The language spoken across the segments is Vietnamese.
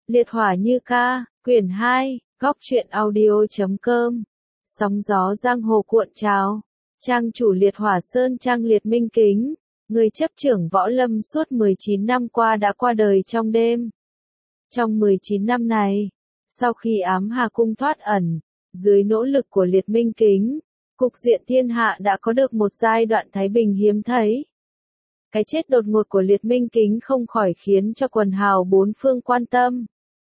Liệt hỏa như ca, quyển 2, góc truyện audio.com. Sóng gió giang hồ cuộn trào. Trang chủ Liệt Hỏa Sơn Trang Liệt Minh Kính, người chấp trưởng võ lâm suốt 19 năm qua đã qua đời trong đêm. Trong 19 năm này, sau khi ám hà cung thoát ẩn, dưới nỗ lực của Liệt Minh Kính, cục diện thiên hạ đã có được một giai đoạn thái bình hiếm thấy. Cái chết đột ngột của Liệt Minh Kính không khỏi khiến cho quần hào bốn phương quan tâm.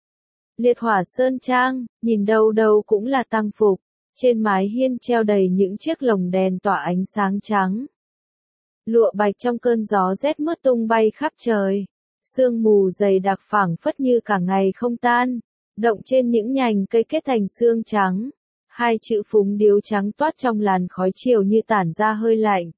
Liệt Hỏa Sơn Trang, nhìn đâu đâu cũng là tang phục, trên mái hiên treo đầy những chiếc lồng đèn tỏa ánh sáng trắng. Lụa bạch trong cơn gió rét mướt tung bay khắp trời, sương mù dày đặc phảng phất như cả ngày không tan, động trên những nhành cây kết thành xương trắng. Hai chữ phúng điếu trắng toát trong làn khói chiều như tản ra hơi lạnh.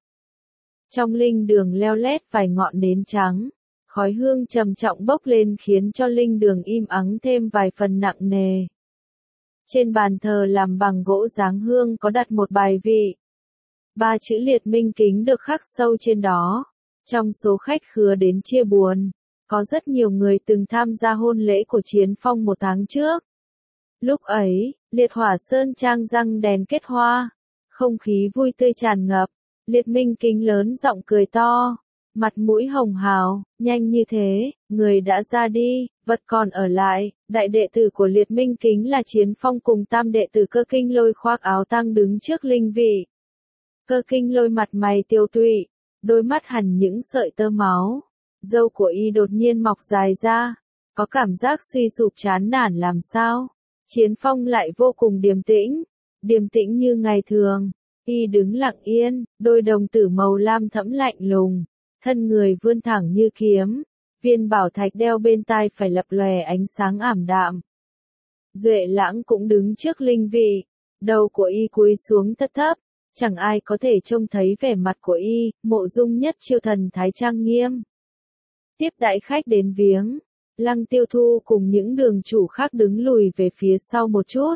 Trong linh đường leo lét vài ngọn nến trắng, khói hương trầm trọng bốc lên khiến cho linh đường im ắng thêm vài phần nặng nề. Trên bàn thờ làm bằng gỗ dáng hương có đặt một bài vị. 3 chữ Liệt Minh Kính được khắc sâu trên đó. Trong số khách khứa đến chia buồn, có rất nhiều người từng tham gia hôn lễ của Chiến Phong 1 tháng trước. Lúc ấy, Liệt Hỏa Sơn Trang răng đèn kết hoa, không khí vui tươi tràn ngập. Liệt Minh Kính lớn giọng cười to, mặt mũi hồng hào, nhanh như thế, người đã ra đi, vật còn ở lại. Đại đệ tử của Liệt Minh Kính là Chiến Phong cùng tam đệ tử Cơ Kinh Lôi khoác áo tang đứng trước linh vị. Cơ Kinh Lôi mặt mày tiêu tụy, đôi mắt hằn những sợi tơ máu, râu của y đột nhiên mọc dài ra, có cảm giác suy sụp chán nản làm sao. Chiến Phong lại vô cùng điềm tĩnh như ngày thường. Y đứng lặng yên, đôi đồng tử màu lam thẫm lạnh lùng, thân người vươn thẳng như kiếm, viên bảo thạch đeo bên tai phải lập lòe ánh sáng ảm đạm. Duệ Lãng cũng đứng trước linh vị, đầu của y cúi xuống thấp thấp, chẳng ai có thể trông thấy vẻ mặt của y. Mộ Dung Nhất Chiêu thần thái trang nghiêm, tiếp đãi khách đến viếng. Lăng Tiêu Thu cùng những đường chủ khác đứng lùi về phía sau một chút.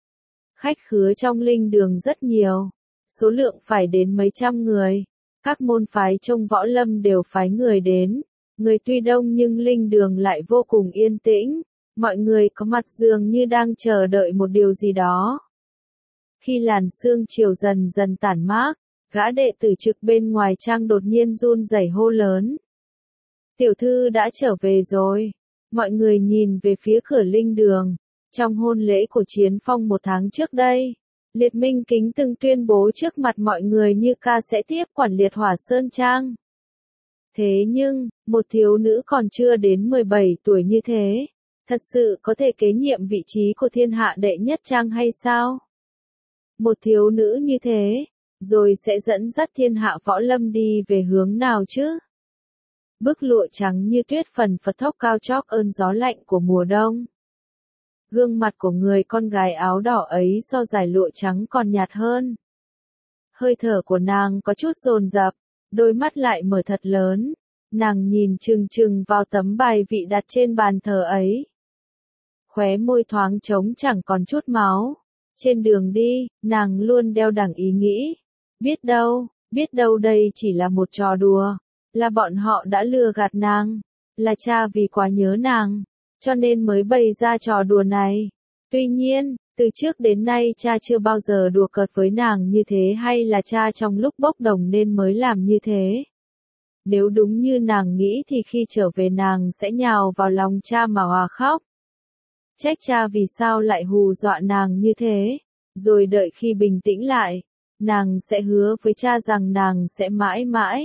Khách khứa trong linh đường rất nhiều, số lượng phải đến mấy trăm người. Các môn phái trong võ lâm đều phái người đến. Người tuy đông nhưng linh đường lại vô cùng yên tĩnh. Mọi người có mặt dường như đang chờ đợi một điều gì đó. Khi làn sương chiều dần dần tản mát, gã đệ tử trực bên ngoài trang đột nhiên run rẩy hô lớn. Tiểu thư đã trở về rồi. Mọi người nhìn về phía cửa linh đường. Trong hôn lễ của Chiến Phong 1 tháng trước đây, Liệt Minh Kính từng tuyên bố trước mặt mọi người như ca sẽ tiếp quản Liệt Hỏa Sơn Trang. Thế nhưng, một thiếu nữ còn chưa đến 17 tuổi như thế, thật sự có thể kế nhiệm vị trí của thiên hạ đệ nhất trang hay sao? Một thiếu nữ như thế, rồi sẽ dẫn dắt thiên hạ võ lâm đi về hướng nào chứ? Bức lụa trắng như tuyết phần phật thốc cao chót ơn gió lạnh của mùa đông. Gương mặt của người con gái áo đỏ ấy so dải lụa trắng còn nhạt hơn. Hơi thở của nàng có chút dồn dập, đôi mắt lại mở thật lớn. Nàng nhìn chừng chừng vào tấm bài vị đặt trên bàn thờ ấy. Khóe môi thoáng trống chẳng còn chút máu. Trên đường đi, nàng luôn đeo đẳng ý nghĩ. Biết đâu đây chỉ là một trò đùa. Là bọn họ đã lừa gạt nàng. Là cha vì quá nhớ nàng, cho nên mới bày ra trò đùa này. Tuy nhiên, từ trước đến nay cha chưa bao giờ đùa cợt với nàng như thế, hay là cha trong lúc bốc đồng nên mới làm như thế. Nếu đúng như nàng nghĩ thì khi trở về nàng sẽ nhào vào lòng cha mà hòa khóc. Trách cha vì sao lại hù dọa nàng như thế. Rồi đợi khi bình tĩnh lại, nàng sẽ hứa với cha rằng nàng sẽ mãi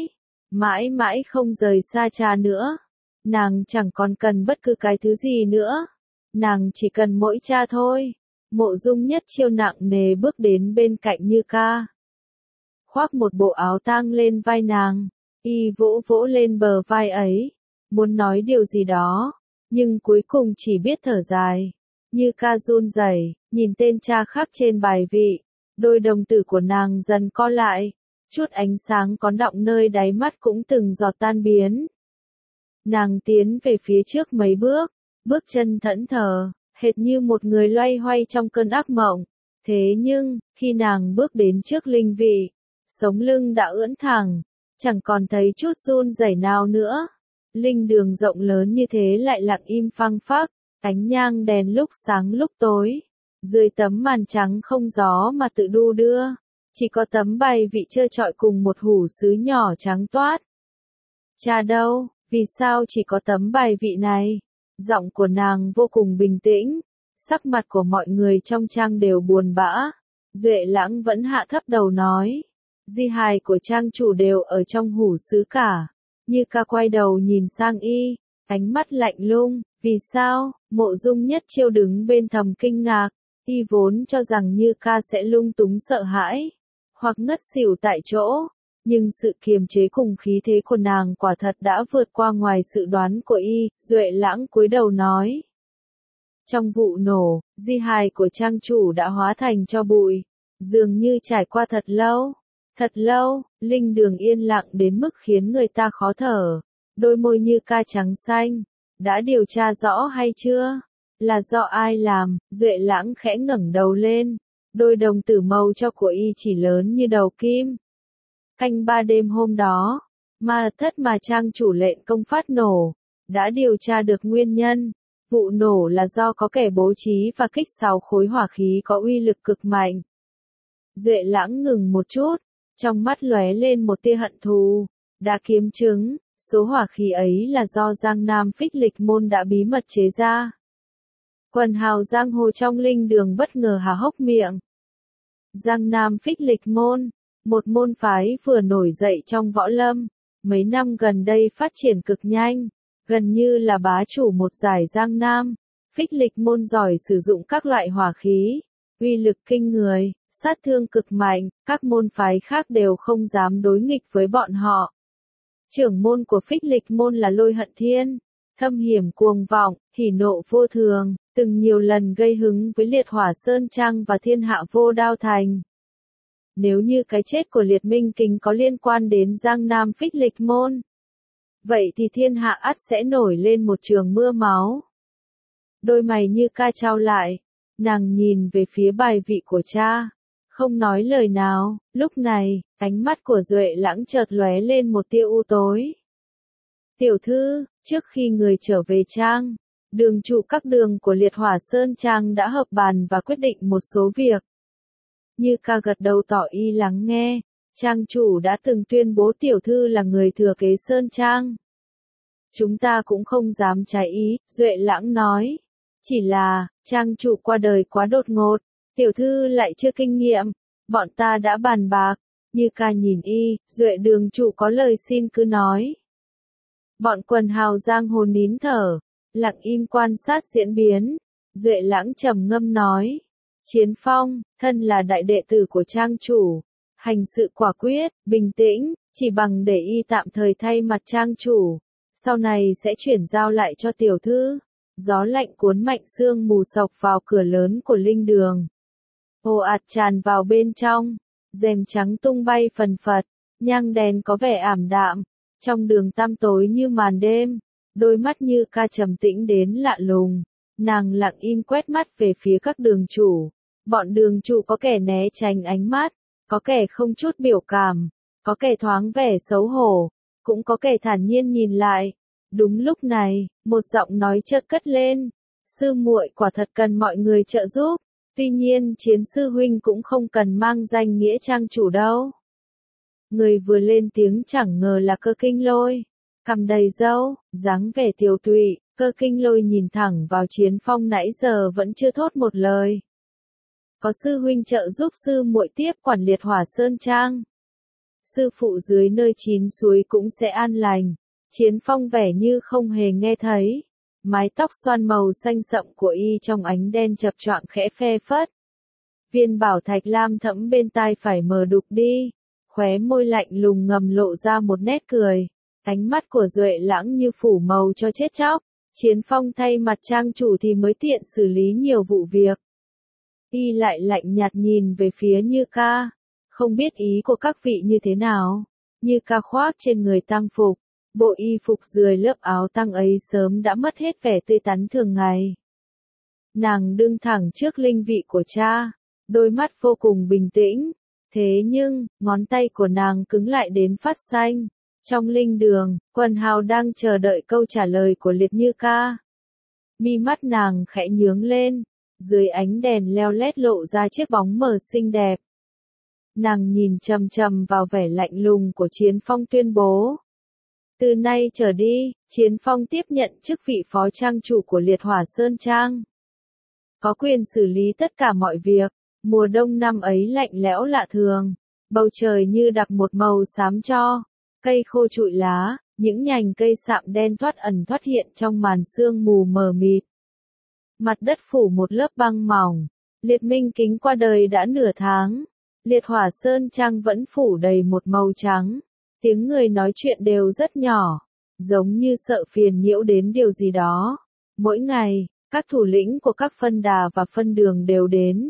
mãi không rời xa cha nữa. Nàng chẳng còn cần bất cứ cái thứ gì nữa. Nàng chỉ cần mỗi cha thôi. Mộ Dung Nhất Chiêu nặng nề bước đến bên cạnh Như Ca. Khoác một bộ áo tang lên vai nàng. Y vỗ lên bờ vai ấy. Muốn nói điều gì đó. Nhưng cuối cùng chỉ biết thở dài. Như Ca run rẩy, nhìn tên cha khắc trên bài vị. Đôi đồng tử của nàng dần co lại. Chút ánh sáng có đọng nơi đáy mắt cũng từng giọt tan biến. Nàng tiến về phía trước mấy bước chân thẫn thờ, hệt như một người loay hoay trong cơn ác mộng. Thế nhưng, khi nàng bước đến trước linh vị, sống lưng đã ưỡn thẳng, chẳng còn thấy chút run rẩy nào nữa. Linh đường rộng lớn như thế lại lặng im phăng phắc, Ánh nhang đèn lúc sáng lúc tối. Dưới tấm màn trắng không gió mà tự đu đưa. Chỉ có tấm bài vị trơ trọi cùng một hủ sứ nhỏ trắng toát. Cha đâu, vì sao chỉ có tấm bài vị này? Giọng của nàng vô cùng bình tĩnh. Sắc mặt của mọi người trong trang đều buồn bã. Duệ Lãng vẫn hạ thấp đầu nói. Di hài của trang chủ đều ở trong hủ sứ cả. Như Ca quay đầu nhìn sang y, ánh mắt lạnh lùng. Vì sao? Mộ Dung Nhất Chiêu đứng bên thầm kinh ngạc. Y vốn cho rằng Như Ca sẽ lung túng sợ hãi, hoặc ngất xỉu tại chỗ. Nhưng sự kiềm chế cùng khí thế của nàng quả thật đã vượt qua ngoài sự đoán của y. Duệ Lãng cúi đầu nói. Trong vụ nổ, di hài của trang chủ đã hóa thành tro bụi. Dường như trải qua thật lâu, linh đường yên lặng đến mức khiến người ta khó thở. Đôi môi Như Ca trắng xanh. Đã điều tra rõ hay chưa? Là do ai làm? Duệ Lãng khẽ ngẩng đầu lên. Đôi đồng tử màu cho của y chỉ lớn như đầu kim. Canh 3 đêm hôm đó, ma thất mà trang chủ lệnh công phát nổ. Đã điều tra được nguyên nhân. Vụ nổ là do có kẻ bố trí và kích 6 khối hỏa khí có uy lực cực mạnh. Duệ Lãng ngừng một chút. Trong mắt lóe lên một tia hận thù. Đã kiếm chứng. Số hỏa khí ấy là do Giang Nam Phích Lịch Môn đã bí mật chế ra. Quần hào giang hồ trong linh đường bất ngờ há hốc miệng. Giang Nam Phích Lịch Môn, một môn phái vừa nổi dậy trong võ lâm, mấy năm gần đây phát triển cực nhanh, gần như là bá chủ một giải Giang Nam. Phích Lịch Môn giỏi sử dụng các loại hỏa khí, uy lực kinh người, sát thương cực mạnh, các môn phái khác đều không dám đối nghịch với bọn họ. Trưởng môn của Phích Lịch Môn là Lôi Hận Thiên, thâm hiểm cuồng vọng, hỉ nộ vô thường, từng nhiều lần gây hứng với Liệt Hỏa Sơn Trang và Thiên Hạ Vô Đao Thành. Nếu như cái chết của Liệt Minh Kính có liên quan đến Giang Nam Phích Lịch Môn, vậy thì thiên hạ ắt sẽ nổi lên một trường mưa máu. Đôi mày Như Ca chau lại, nàng nhìn về phía bài vị của cha, không nói lời nào. Lúc này, ánh mắt của Duệ Lãng chợt lóe lên một tia u tối. Tiểu thư, trước khi người trở về trang, đường chủ các đường của Liệt Hỏa Sơn Trang đã họp bàn và quyết định một số việc. Như Ca gật đầu tỏ ý lắng nghe. Trang chủ đã từng tuyên bố tiểu thư là người thừa kế Sơn Trang. Chúng ta cũng không dám trái ý, Duệ Lãng nói. Chỉ là, trang chủ qua đời quá đột ngột, tiểu thư lại chưa kinh nghiệm. Bọn ta đã bàn bạc. Như Ca nhìn y, Duệ đường chủ có lời xin cứ nói. Bọn quần hào giang hồ nín thở, lặng im quan sát diễn biến. Duệ Lãng trầm ngâm nói. Chiến Phong, thân là đại đệ tử của trang chủ, hành sự quả quyết, bình tĩnh, chỉ bằng để y tạm thời thay mặt trang chủ, sau này sẽ chuyển giao lại cho tiểu thư. Gió lạnh cuốn mạnh sương mù sộc vào cửa lớn của linh đường. Ồ ạt tràn vào bên trong, rèm trắng tung bay phần phật, nhang đèn có vẻ ảm đạm, trong đường tăm tối như màn đêm, đôi mắt Như Ca trầm tĩnh đến lạ lùng, nàng lặng im quét mắt về phía các đường chủ. Bọn đường chủ có kẻ né tránh ánh mắt, có kẻ không chút biểu cảm, có kẻ thoáng vẻ xấu hổ, cũng có kẻ thản nhiên nhìn lại. Đúng lúc này, một giọng nói chợt cất lên, sư muội quả thật cần mọi người trợ giúp, tuy nhiên Chiến sư huynh cũng không cần mang danh nghĩa trang chủ đâu. Người vừa lên tiếng chẳng ngờ là Cơ Kinh Lôi, cằm đầy râu, dáng vẻ tiều tụy. Cơ Kinh Lôi nhìn thẳng vào Chiến Phong nãy giờ vẫn chưa thốt một lời. Có sư huynh trợ giúp sư muội tiếp quản Liệt Hỏa Sơn Trang. Sư phụ dưới nơi 9 suối cũng sẽ an lành. Chiến Phong vẻ như không hề nghe thấy. Mái tóc xoăn màu xanh sậm của y trong ánh đen chập choạng khẽ phe phất. Viên bảo thạch lam thẫm bên tai phải mờ đục đi. Khóe môi lạnh lùng ngầm lộ ra một nét cười. Ánh mắt của Duệ Lãng như phủ màu cho chết chóc. Chiến Phong thay mặt trang chủ thì mới tiện xử lý nhiều vụ việc. Y lại lạnh nhạt nhìn về phía Như Ca. Không biết ý của các vị như thế nào. Như Ca khoác trên người tang phục. Bộ y phục dưới lớp áo tang ấy sớm đã mất hết vẻ tươi tắn thường ngày. Nàng đứng thẳng trước linh vị của cha. Đôi mắt vô cùng bình tĩnh. Thế nhưng, ngón tay của nàng cứng lại đến phát xanh. Trong linh đường, quần hào đang chờ đợi câu trả lời của Liệt Như Ca. Mi mắt nàng khẽ nhướng lên, dưới ánh đèn leo lét lộ ra chiếc bóng mờ xinh đẹp. Nàng nhìn chằm chằm vào vẻ lạnh lùng của Chiến Phong tuyên bố. Từ nay trở đi, Chiến Phong tiếp nhận chức vị phó trang chủ của Liệt Hỏa Sơn Trang. Có quyền xử lý tất cả mọi việc. Mùa đông năm ấy lạnh lẽo lạ thường. Bầu trời như đặc một màu xám cho. Cây khô trụi lá, những nhành cây sạm đen thoát ẩn thoát hiện trong màn sương mù mờ mịt. Mặt đất phủ một lớp băng mỏng. Liệt Minh Kính qua đời đã nửa tháng. Liệt Hỏa Sơn Trang vẫn phủ đầy một màu trắng. Tiếng người nói chuyện đều rất nhỏ, giống như sợ phiền nhiễu đến điều gì đó. Mỗi ngày, các thủ lĩnh của các phân đà và phân đường đều đến.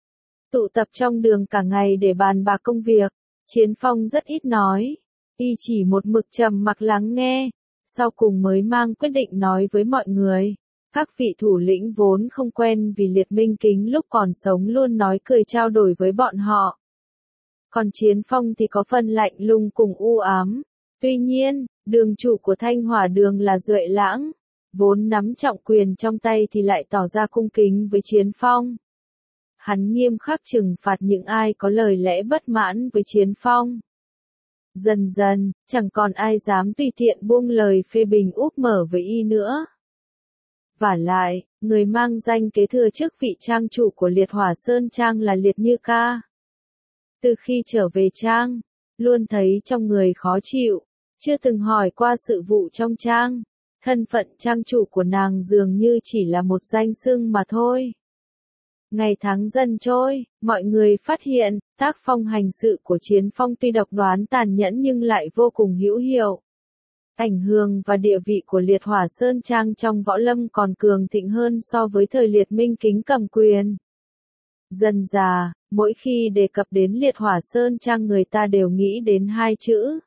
Tụ tập trong đường cả ngày để bàn bạc công việc. Chiến Phong rất ít nói. Y chỉ một mực trầm mặc lắng nghe. Sau cùng mới mang quyết định nói với mọi người. Các vị thủ lĩnh vốn không quen vì Liệt Minh Kính lúc còn sống luôn nói cười trao đổi với bọn họ. Còn Chiến Phong thì có phần lạnh lùng cùng u ám. Tuy nhiên, đường chủ của Thanh Hỏa Đường là Duệ Lãng. Vốn nắm trọng quyền trong tay thì lại tỏ ra cung kính với Chiến Phong. Hắn nghiêm khắc trừng phạt những ai có lời lẽ bất mãn với Chiến Phong. Dần dần, chẳng còn ai dám tùy tiện buông lời phê bình úp mở với y nữa. Vả lại, người mang danh kế thừa chức vị trang chủ của Liệt Hỏa Sơn Trang là Liệt Như Ca. Từ khi trở về trang, luôn thấy trong người khó chịu, chưa từng hỏi qua sự vụ trong trang. Thân phận trang chủ của nàng dường như chỉ là một danh xưng mà thôi. Ngày tháng dần trôi, mọi người phát hiện, tác phong hành sự của Chiến Phong tuy độc đoán tàn nhẫn nhưng lại vô cùng hữu hiệu. Ảnh hưởng và địa vị của Liệt Hỏa Sơn Trang trong võ lâm còn cường thịnh hơn so với thời Liệt Minh Kính cầm quyền. Dần dà, mỗi khi đề cập đến Liệt Hỏa Sơn Trang người ta đều nghĩ đến hai chữ.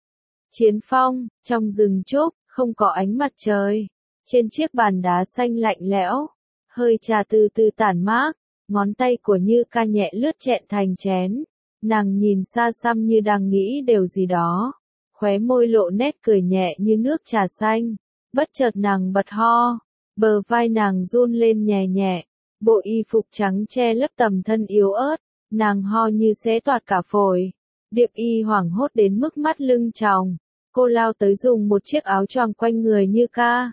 Chiến Phong, trong rừng trúc, không có ánh mặt trời. Trên chiếc bàn đá xanh lạnh lẽo, hơi trà từ từ tản mát, ngón tay của Như Ca nhẹ lướt chẹn thành chén. Nàng nhìn xa xăm như đang nghĩ điều gì đó. Khóe môi lộ nét cười nhẹ như nước trà xanh. Bất chợt nàng bật ho. Bờ vai nàng run lên nhẹ nhẹ. Bộ y phục trắng che lấp tầm thân yếu ớt. Nàng ho như xé toạc cả phổi. Điệp Y hoảng hốt đến mức mắt lưng tròng. Cô lao tới dùng một chiếc áo choàng quanh người Như Ca.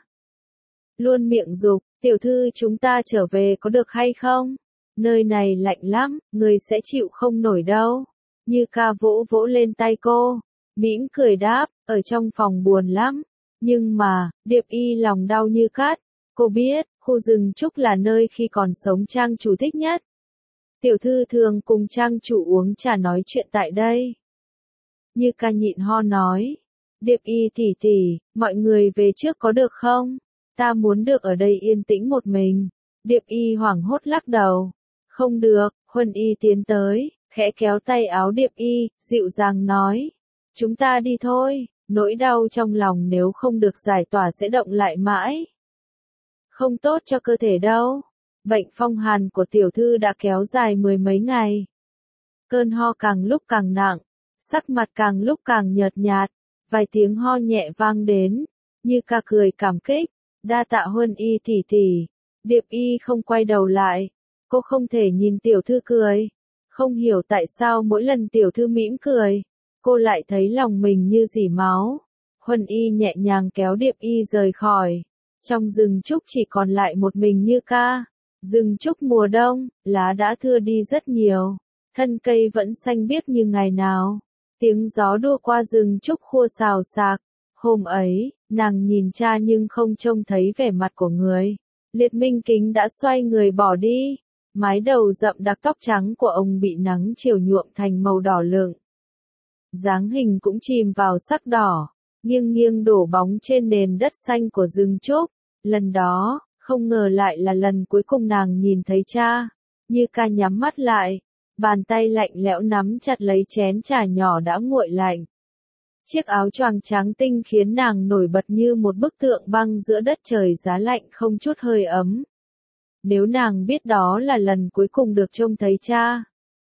Luôn miệng dục, tiểu thư chúng ta trở về có được hay không? Nơi này lạnh lắm, người sẽ chịu không nổi đâu. Như Ca vỗ vỗ lên tay cô, mỉm cười đáp, ở trong phòng buồn lắm. Nhưng mà, Điệp Y lòng đau như cát. Cô biết, khu rừng trúc là nơi khi còn sống trang chủ thích nhất. Tiểu thư thường cùng trang chủ uống trà nói chuyện tại đây. Như Ca nhịn ho nói. Điệp Y tỷ tỷ, mọi người về trước có được không? Ta muốn được ở đây yên tĩnh một mình. Điệp Y hoảng hốt lắc đầu. Không được, Huân Y tiến tới, khẽ kéo tay áo Điệp Y, dịu dàng nói. Chúng ta đi thôi, nỗi đau trong lòng nếu không được giải tỏa sẽ động lại mãi. Không tốt cho cơ thể đâu. Bệnh phong hàn của tiểu thư đã kéo dài mười mấy ngày. Cơn ho càng lúc càng nặng, sắc mặt càng lúc càng nhợt nhạt, vài tiếng ho nhẹ vang đến. Như Ca cười cảm kích, đa tạ Huân Y tỷ tỷ. Điệp Y không quay đầu lại. Cô không thể nhìn tiểu thư cười. Không hiểu tại sao mỗi lần tiểu thư mỉm cười, cô lại thấy lòng mình như dỉ máu. Huân Y nhẹ nhàng kéo Điệp Y rời khỏi. Trong rừng trúc chỉ còn lại một mình Như Ca. Rừng trúc mùa đông, lá đã thưa đi rất nhiều. Thân cây vẫn xanh biếc như ngày nào. Tiếng gió đua qua rừng trúc khua xào xạc. Hôm ấy, nàng nhìn cha nhưng không trông thấy vẻ mặt của người. Liệt Minh Kính đã xoay người bỏ đi. Mái đầu rậm đặc tóc trắng của ông bị nắng chiều nhuộm thành màu đỏ lựng. Dáng hình cũng chìm vào sắc đỏ, nghiêng nghiêng đổ bóng trên nền đất xanh của rừng trúc. Lần đó, không ngờ lại là lần cuối cùng nàng nhìn thấy cha. Như Ca nhắm mắt lại, bàn tay lạnh lẽo nắm chặt lấy chén trà nhỏ đã nguội lạnh. Chiếc áo choàng trắng tinh khiến nàng nổi bật như một bức tượng băng giữa đất trời giá lạnh không chút hơi ấm. Nếu nàng biết đó là lần cuối cùng được trông thấy cha.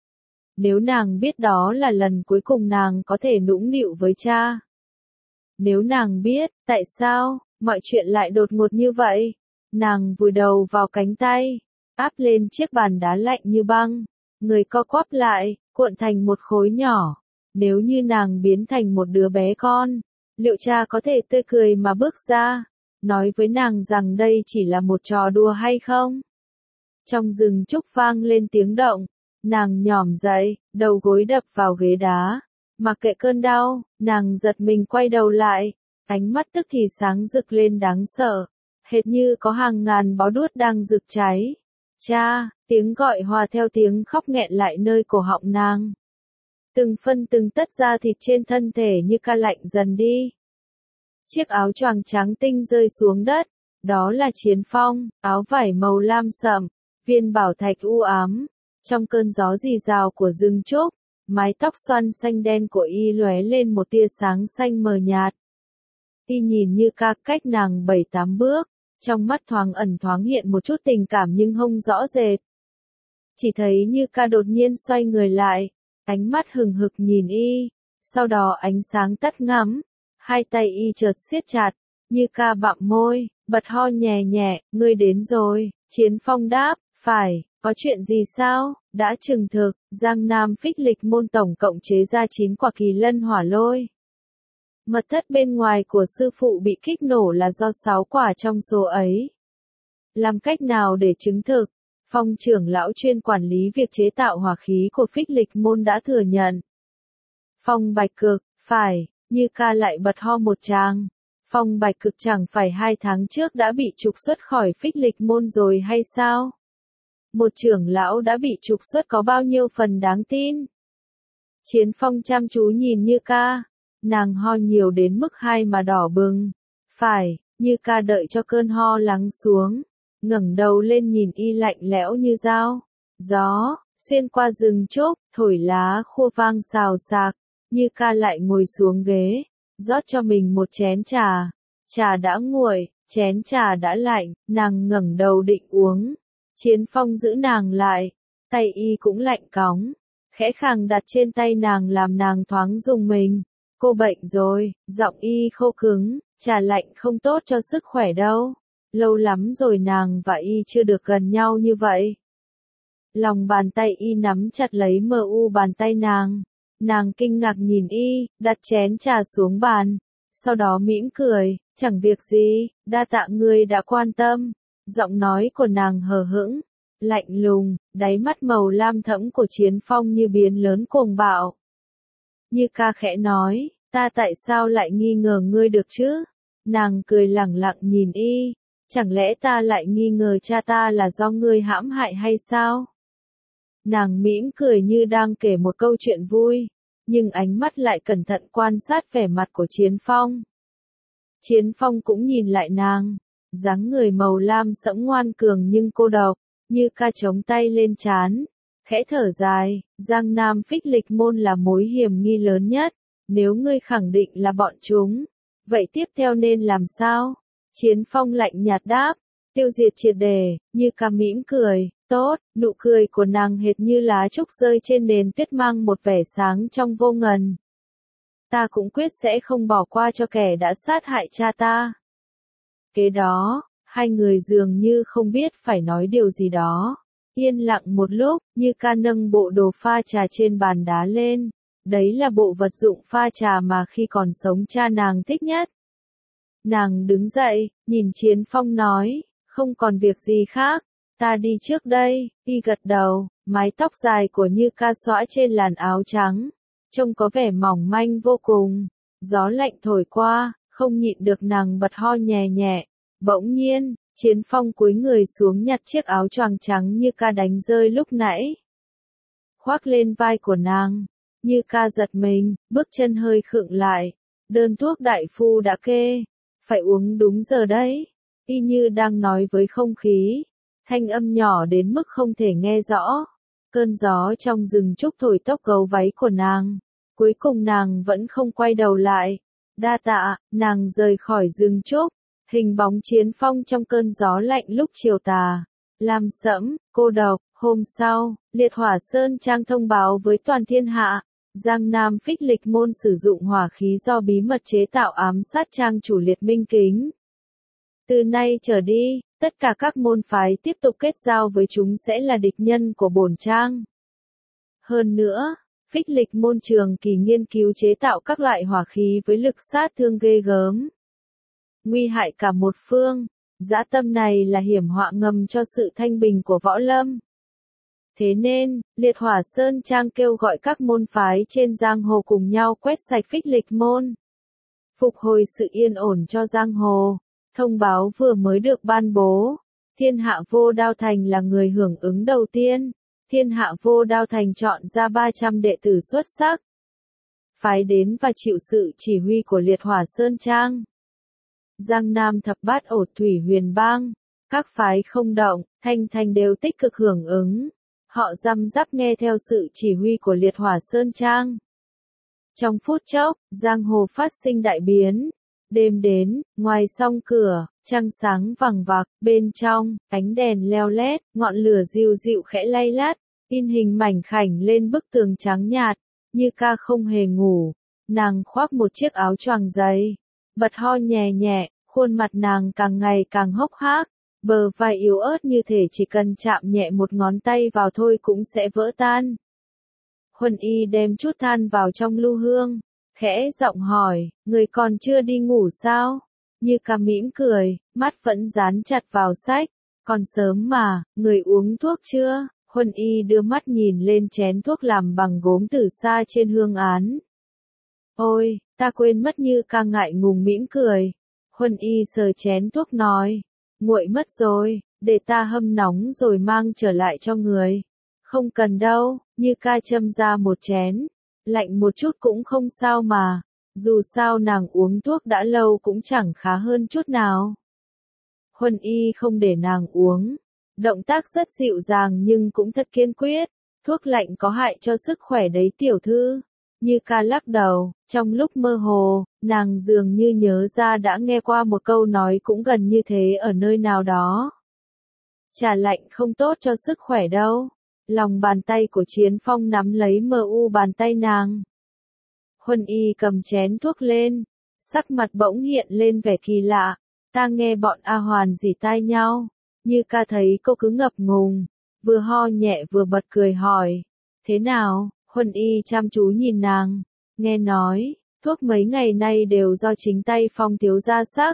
Nếu nàng biết đó là lần cuối cùng nàng có thể nũng nịu với cha. Nếu nàng biết, tại sao, mọi chuyện lại đột ngột như vậy. Nàng vùi đầu vào cánh tay, áp lên chiếc bàn đá lạnh như băng, người co quắp lại, cuộn thành một khối nhỏ. Nếu như nàng biến thành một đứa bé con, liệu cha có thể tươi cười mà bước ra, nói với nàng rằng đây chỉ là một trò đùa hay không? Trong rừng trúc vang lên tiếng động, nàng nhỏm dậy, đầu gối đập vào ghế đá. Mặc kệ cơn đau, nàng giật mình quay đầu lại, ánh mắt tức thì sáng rực lên đáng sợ, hệt như có hàng ngàn bó đuốc đang rực cháy. Cha, tiếng gọi hòa theo tiếng khóc nghẹn lại nơi cổ họng nàng. Từng phân từng tất da thịt trên thân thể như ca lạnh dần đi. Chiếc áo choàng trắng tinh rơi xuống đất, đó là Chiến Phong, áo vải màu lam sậm, viên bảo thạch u ám. Trong cơn gió rì rào của rừng trúc, mái tóc xoăn xanh đen của y lóe lên một tia sáng xanh mờ nhạt. Y nhìn Như Ca cách nàng 7-8 bước, trong mắt thoáng ẩn thoáng hiện một chút tình cảm nhưng không rõ rệt. Chỉ thấy Như Ca đột nhiên xoay người lại, ánh mắt hừng hực nhìn y, sau đó ánh sáng tắt ngắm, hai tay y chợt siết chặt, Như Ca bặm môi, bật ho nhẹ nhẹ, ngươi đến rồi, Chiến Phong đáp, phải, có chuyện gì sao, đã chừng thực, Giang Nam Phích Lịch Môn tổng cộng chế ra 9 quả kỳ lân hỏa lôi. Mật thất bên ngoài của sư phụ bị kích nổ là do 6 quả trong số ấy. Làm cách nào để chứng thực? Phong trưởng lão chuyên quản lý việc chế tạo hỏa khí của Phích Lịch Môn đã thừa nhận. Phong Bạch Cực, phải, Như Ca lại bật ho một tràng. Phong Bạch Cực chẳng phải 2 tháng trước đã bị trục xuất khỏi Phích Lịch Môn rồi hay sao? Một trưởng lão đã bị trục xuất có bao nhiêu phần đáng tin? Chiến Phong chăm chú nhìn Như Ca, nàng ho nhiều đến mức hai mà đỏ bừng. Phải, Như Ca đợi cho cơn ho lắng xuống, ngẩng đầu lên nhìn y lạnh lẽo như dao. Gió xuyên qua rừng trúc, thổi lá khô vang xào xạc. Như Ca lại ngồi xuống ghế, rót cho mình một chén trà. Trà đã nguội, chén trà đã lạnh, nàng ngẩng đầu định uống. Chiến Phong giữ nàng lại, tay y cũng lạnh cóng, khẽ khàng đặt trên tay nàng làm nàng thoáng rùng mình. Cô bệnh rồi, giọng y khô cứng, trà lạnh không tốt cho sức khỏe đâu. Lâu lắm rồi nàng và y chưa được gần nhau như vậy. Lòng bàn tay y nắm chặt lấy mờ u bàn tay nàng. Nàng kinh ngạc nhìn y, đặt chén trà xuống bàn. Sau đó mỉm cười, chẳng việc gì, đa tạ ngươi đã quan tâm. Giọng nói của nàng hờ hững, lạnh lùng, đáy mắt màu lam thẫm của Chiến Phong như biến lớn cuồng bạo. Như Ca khẽ nói, ta tại sao lại nghi ngờ ngươi được chứ? Nàng cười lẳng lặng nhìn y, chẳng lẽ ta lại nghi ngờ cha ta là do ngươi hãm hại hay sao? Nàng mỉm cười như đang kể một câu chuyện vui, nhưng ánh mắt lại cẩn thận quan sát vẻ mặt của Chiến Phong. Chiến Phong cũng nhìn lại nàng, dáng người màu lam sẫm ngoan cường nhưng cô độc. Như Ca chống tay lên trán, khẽ thở dài, Giang Nam Phích Lịch Môn là mối hiểm nghi lớn nhất, nếu ngươi khẳng định là bọn chúng, vậy tiếp theo nên làm sao? Chiến Phong lạnh nhạt đáp, tiêu diệt triệt để. Như Ca mỉm cười, tốt, nụ cười của nàng hệt như lá trúc rơi trên nền tuyết mang một vẻ sáng trong vô ngần. Ta cũng quyết sẽ không bỏ qua cho kẻ đã sát hại cha ta. Kế đó, hai người dường như không biết phải nói điều gì đó. Yên lặng một lúc, Như Ca nâng bộ đồ pha trà trên bàn đá lên. Đấy là bộ vật dụng pha trà mà khi còn sống cha nàng thích nhất. Nàng đứng dậy, nhìn Chiến Phong nói, không còn việc gì khác, ta đi trước đây. Y gật đầu, mái tóc dài của Như Ca xõa trên làn áo trắng, trông có vẻ mỏng manh vô cùng. Gió lạnh thổi qua, không nhịn được nàng bật ho nhẹ nhẹ. Bỗng nhiên, Chiến Phong cúi người xuống nhặt chiếc áo choàng trắng Như Ca đánh rơi lúc nãy, khoác lên vai của nàng. Như Ca giật mình, bước chân hơi khựng lại. Đơn thuốc đại phu đã kê, phải uống đúng giờ đấy. Y như đang nói với không khí, thanh âm nhỏ đến mức không thể nghe rõ. Cơn gió trong rừng trúc thổi tóc gấu váy của nàng. Cuối cùng nàng vẫn không quay đầu lại. Đa tạ, nàng rời khỏi rừng trúc. Hình bóng Chiến Phong trong cơn gió lạnh lúc chiều tà. Lam sẫm, cô độc. Hôm sau, Liệt Hỏa Sơn Trang thông báo với toàn thiên hạ. Giang Nam Phích Lịch Môn sử dụng hỏa khí do bí mật chế tạo ám sát trang chủ Liệt Minh Kính. Từ nay trở đi, Tất cả các môn phái tiếp tục kết giao với chúng sẽ là địch nhân của bổn trang. Hơn nữa, Phích Lịch môn trường kỳ nghiên cứu chế tạo các loại hỏa khí với lực sát thương ghê gớm, nguy hại cả một phương. Dã tâm này là hiểm họa ngầm cho sự thanh bình của võ lâm. Thế nên, Liệt Hỏa Sơn Trang kêu gọi các môn phái trên giang hồ cùng nhau quét sạch Phích Lịch môn, phục hồi sự yên ổn cho giang hồ. Thông báo vừa mới được ban bố, Thiên Hạ Vô Đao Thành là người hưởng ứng đầu tiên. Thiên Hạ Vô Đao Thành chọn ra 300 đệ tử xuất sắc, phái đến và chịu sự chỉ huy của Liệt Hỏa Sơn Trang. Giang Nam Thập Bát Ổ Thủy Huyền Bang, các phái không động, Thanh Thành đều tích cực hưởng ứng. Họ răm rắp nghe theo sự chỉ huy của Liệt Hỏa Sơn Trang. Trong phút chốc, giang hồ phát sinh đại biến. Đêm đến, ngoài song cửa, trăng sáng vằng vặc, bên trong, ánh đèn leo lét, ngọn lửa dịu dịu khẽ lay lát, in hình mảnh khảnh lên bức tường trắng nhạt. Như Ca không hề ngủ, nàng khoác một chiếc áo choàng dày, bật ho nhẹ nhẹ, khuôn mặt nàng càng ngày càng hốc hác, bờ vai yếu ớt như thể chỉ cần chạm nhẹ một ngón tay vào thôi cũng sẽ vỡ tan. Huân Y đem chút than vào trong lu hương, khẽ giọng hỏi, người còn chưa đi ngủ sao? Như Ca mỉm cười, mắt vẫn dán chặt vào sách, còn sớm mà, người uống thuốc chưa? Huân Y đưa mắt nhìn lên chén thuốc làm bằng gốm từ xa trên hương án. Ôi, ta quên mất. Như Ca ngại ngùng mỉm cười. Huân Y sờ chén thuốc nói, nguội mất rồi, để ta hâm nóng rồi mang trở lại cho người. Không cần đâu. Như Ca châm ra một chén, lạnh một chút cũng không sao mà, dù sao nàng uống thuốc đã lâu cũng chẳng khá hơn chút nào. Huân Y không để nàng uống, động tác rất dịu dàng nhưng cũng thật kiên quyết, thuốc lạnh có hại cho sức khỏe đấy tiểu thư. Như Ca lắc đầu, trong lúc mơ hồ, nàng dường như nhớ ra đã nghe qua một câu nói cũng gần như thế ở nơi nào đó. Trà lạnh không tốt cho sức khỏe đâu. Lòng bàn tay của Chiến Phong nắm lấy mờ u bàn tay nàng. Huân Y cầm chén thuốc lên, sắc mặt bỗng hiện lên vẻ kỳ lạ. Ta nghe bọn A Hoàn rỉ tai nhau. Như Ca thấy cô cứ ngập ngùng, vừa ho nhẹ vừa bật cười hỏi, thế nào? Huân Y chăm chú nhìn nàng, nghe nói, thuốc mấy ngày nay đều do chính tay Phong thiếu gia sắc.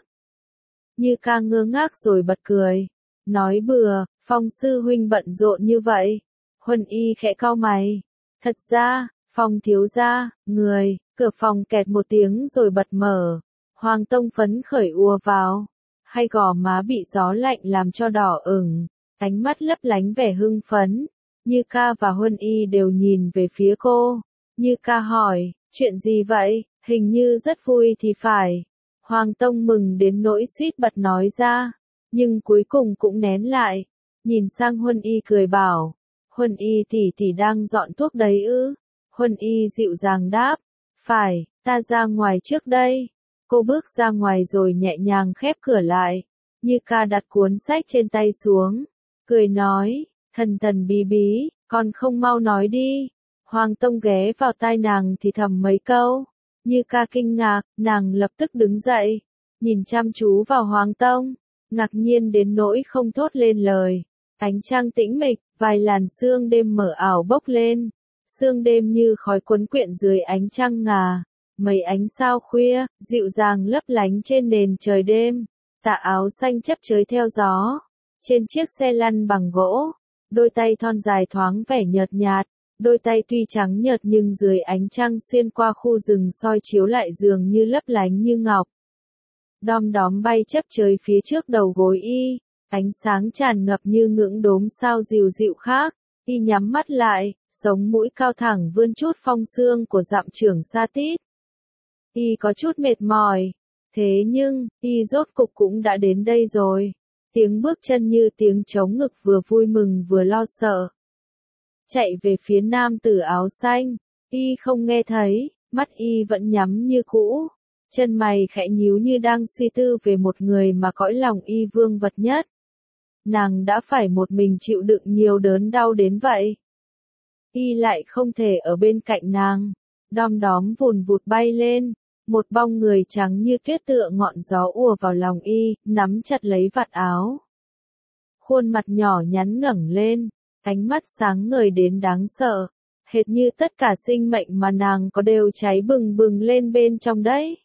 Như Ca ngơ ngác rồi bật cười, nói bừa, Phong sư huynh bận rộn như vậy. Huân Y khẽ cau mày, thật ra, Phong thiếu gia, người, cửa phòng kẹt một tiếng rồi bật mở, Hoàng Tông phấn khởi ùa vào, hai gò má bị gió lạnh làm cho đỏ ửng, ánh mắt lấp lánh vẻ hưng phấn. Như Ca và Huân Y đều nhìn về phía cô. Như Ca hỏi, chuyện gì vậy? Hình như rất vui thì phải. Hoàng Tông mừng đến nỗi suýt bật nói ra, nhưng cuối cùng cũng nén lại. Nhìn sang Huân Y cười bảo, Huân Y tỷ đang dọn thuốc đấy ư? Huân Y dịu dàng đáp, phải, ta ra ngoài trước đây. Cô bước ra ngoài rồi nhẹ nhàng khép cửa lại. Như Ca đặt cuốn sách trên tay xuống, cười nói, thần thần bí bí, con không mau nói đi. Hoàng Tông ghé vào tai nàng thì thầm mấy câu. Như Ca kinh ngạc, nàng lập tức đứng dậy, nhìn chăm chú vào Hoàng Tông, ngạc nhiên đến nỗi không thốt lên lời. Ánh trăng tĩnh mịch, vài làn sương đêm mờ ảo bốc lên. Sương đêm như khói cuốn quyện dưới ánh trăng ngà. Mấy ánh sao khuya, dịu dàng lấp lánh trên nền trời đêm. Tà áo xanh chấp chới theo gió. Trên chiếc xe lăn bằng gỗ, đôi tay thon dài thoáng vẻ nhợt nhạt. Đôi tay tuy trắng nhợt nhưng dưới ánh trăng xuyên qua khu rừng soi chiếu lại dường như lấp lánh như ngọc. Đom đóm bay chấp chới phía trước đầu gối y, ánh sáng tràn ngập như những đốm sao dịu dịu khác. Y nhắm mắt lại, sống mũi cao thẳng vươn chút phong sương của dặm trưởng Sa Tít. Y có chút mệt mỏi, thế nhưng, y rốt cục cũng đã đến đây rồi. Tiếng bước chân như tiếng trống ngực vừa vui mừng vừa lo sợ. Chạy về phía nam tử áo xanh, y không nghe thấy, mắt y vẫn nhắm như cũ. Chân mày khẽ nhíu như đang suy tư về một người mà cõi lòng y vương vật nhất. Nàng đã phải một mình chịu đựng nhiều đớn đau đến vậy. Y lại không thể ở bên cạnh nàng. Đom đóm vùn vụt bay lên. Một bóng người trắng như tuyết tựa ngọn gió ùa vào lòng y, nắm chặt lấy vạt áo. khuôn mặt nhỏ nhắn ngẩng lên, ánh mắt sáng ngời đến đáng sợ, hệt như tất cả sinh mệnh mà nàng có đều cháy bừng bừng lên bên trong đấy.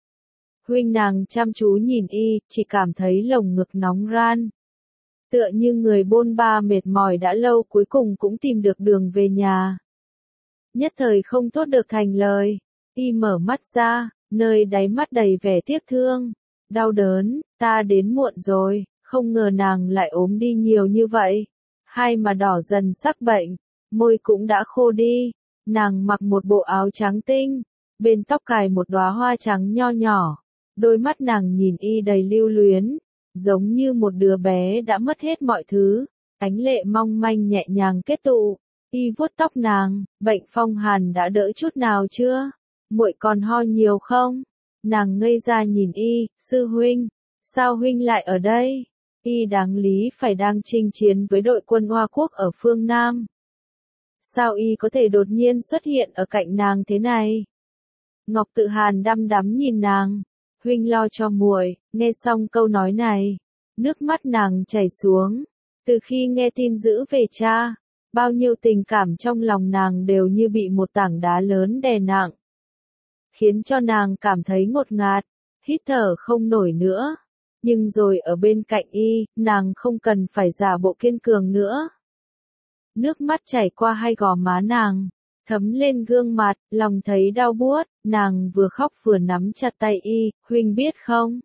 Huynh nàng chăm chú nhìn y, chỉ cảm thấy lồng ngực nóng ran. Tựa như người bôn ba mệt mỏi đã lâu cuối cùng cũng tìm được đường về nhà. Nhất thời không thốt được thành lời, y mở mắt ra, nơi đáy mắt đầy vẻ tiếc thương, đau đớn, ta đến muộn rồi, không ngờ nàng lại ốm đi nhiều như vậy. Hai má đỏ dần sắc bệnh, môi cũng đã khô đi, nàng mặc một bộ áo trắng tinh, bên tóc cài một đóa hoa trắng nho nhỏ, đôi mắt nàng nhìn y đầy lưu luyến, giống như một đứa bé đã mất hết mọi thứ, ánh lệ mong manh nhẹ nhàng kết tụ, y vuốt tóc nàng, bệnh phong hàn đã đỡ chút nào chưa? Muội còn ho nhiều không? Nàng ngây ra nhìn y, sư huynh, sao huynh lại ở đây? Y đáng lý phải đang chinh chiến với đội quân Hoa Quốc ở phương Nam. Sao y có thể đột nhiên xuất hiện ở cạnh nàng thế này? Ngọc Tự Hàn đăm đắm nhìn nàng, huynh lo cho muội. Nghe xong câu nói này, nước mắt nàng chảy xuống. Từ khi nghe tin dữ về cha, bao nhiêu tình cảm trong lòng nàng đều như bị một tảng đá lớn đè nặng, khiến cho nàng cảm thấy ngột ngạt, hít thở không nổi nữa. Nhưng rồi ở bên cạnh y, nàng không cần phải giả bộ kiên cường nữa. Nước mắt chảy qua hai gò má nàng, thấm lên gương mặt, lòng thấy đau buốt, nàng vừa khóc vừa nắm chặt tay y, huynh biết không?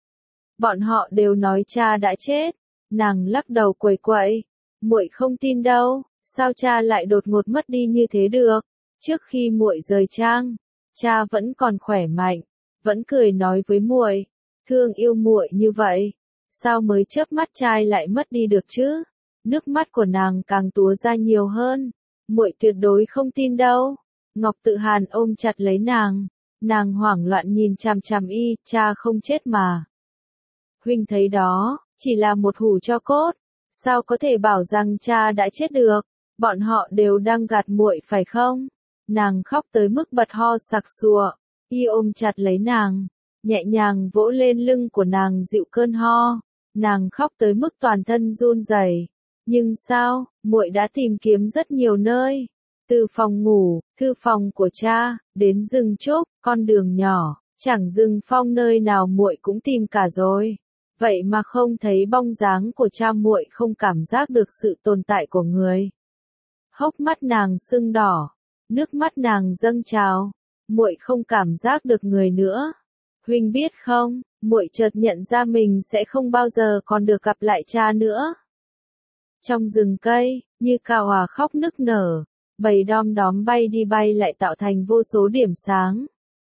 Bọn họ đều nói cha đã chết. Nàng lắc đầu quẩy quậy, muội không tin đâu, sao cha lại đột ngột mất đi như thế được? Trước khi muội rời trang, cha vẫn còn khỏe mạnh, vẫn cười nói với muội, thương yêu muội như vậy, sao mới chớp mắt trai lại mất đi được chứ? Nước mắt của nàng càng túa ra nhiều hơn, muội tuyệt đối không tin đâu. Ngọc Tự Hàn ôm chặt lấy nàng hoảng loạn nhìn chằm chằm y, cha không chết mà. Huynh thấy đó, chỉ là một hủ tro cốt, sao có thể bảo rằng cha đã chết được? Bọn họ đều đang gạt muội phải không? Nàng khóc tới mức bật ho sặc sụa, y ôm chặt lấy nàng, nhẹ nhàng vỗ lên lưng của nàng dịu cơn ho. Nàng khóc tới mức toàn thân run rẩy. Nhưng sao, muội đã tìm kiếm rất nhiều nơi, từ phòng ngủ, thư phòng của cha, đến rừng trúc, con đường nhỏ, chẳng rừng phong nơi nào muội cũng tìm cả rồi. Vậy mà không thấy bóng dáng của cha, muội không cảm giác được sự tồn tại của người. Hốc mắt nàng sưng đỏ, nước mắt nàng dâng trào, muội không cảm giác được người nữa. Huynh biết không, muội chợt nhận ra mình sẽ không bao giờ còn được gặp lại cha nữa. Trong rừng cây, như Cà Hòa khóc nức nở, bầy đom đóm bay đi bay lại tạo thành vô số điểm sáng,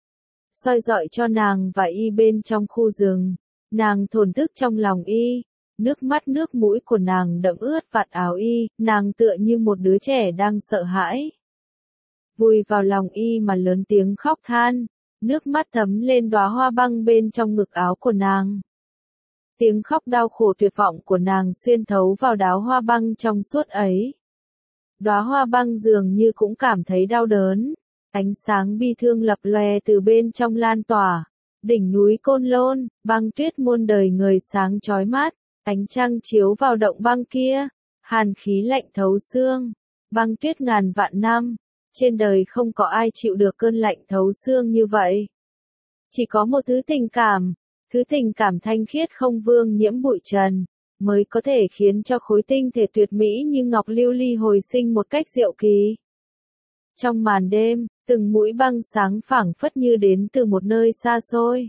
soi rọi cho nàng và y bên trong khu rừng. Nàng thổn thức trong lòng y, nước mắt nước mũi của nàng đẫm ướt vạt áo y, nàng tựa như một đứa trẻ đang sợ hãi. Vùi vào lòng y mà lớn tiếng khóc than, nước mắt thấm lên đóa hoa băng bên trong ngực áo của nàng. Tiếng khóc đau khổ tuyệt vọng của nàng xuyên thấu vào đóa hoa băng trong suốt ấy. Đóa hoa băng dường như cũng cảm thấy đau đớn, ánh sáng bi thương lập lòe từ bên trong lan tỏa. Đỉnh núi Côn Lôn, băng tuyết muôn đời người sáng chói mắt, ánh trăng chiếu vào động băng kia, hàn khí lạnh thấu xương, băng tuyết ngàn vạn năm, trên đời không có ai chịu được cơn lạnh thấu xương như vậy. Chỉ có một thứ tình cảm thanh khiết không vương nhiễm bụi trần, mới có thể khiến cho khối tinh thể tuyệt mỹ như ngọc lưu ly hồi sinh một cách diệu kỳ. Trong màn đêm, từng mũi băng sáng phảng phất như đến từ một nơi xa xôi.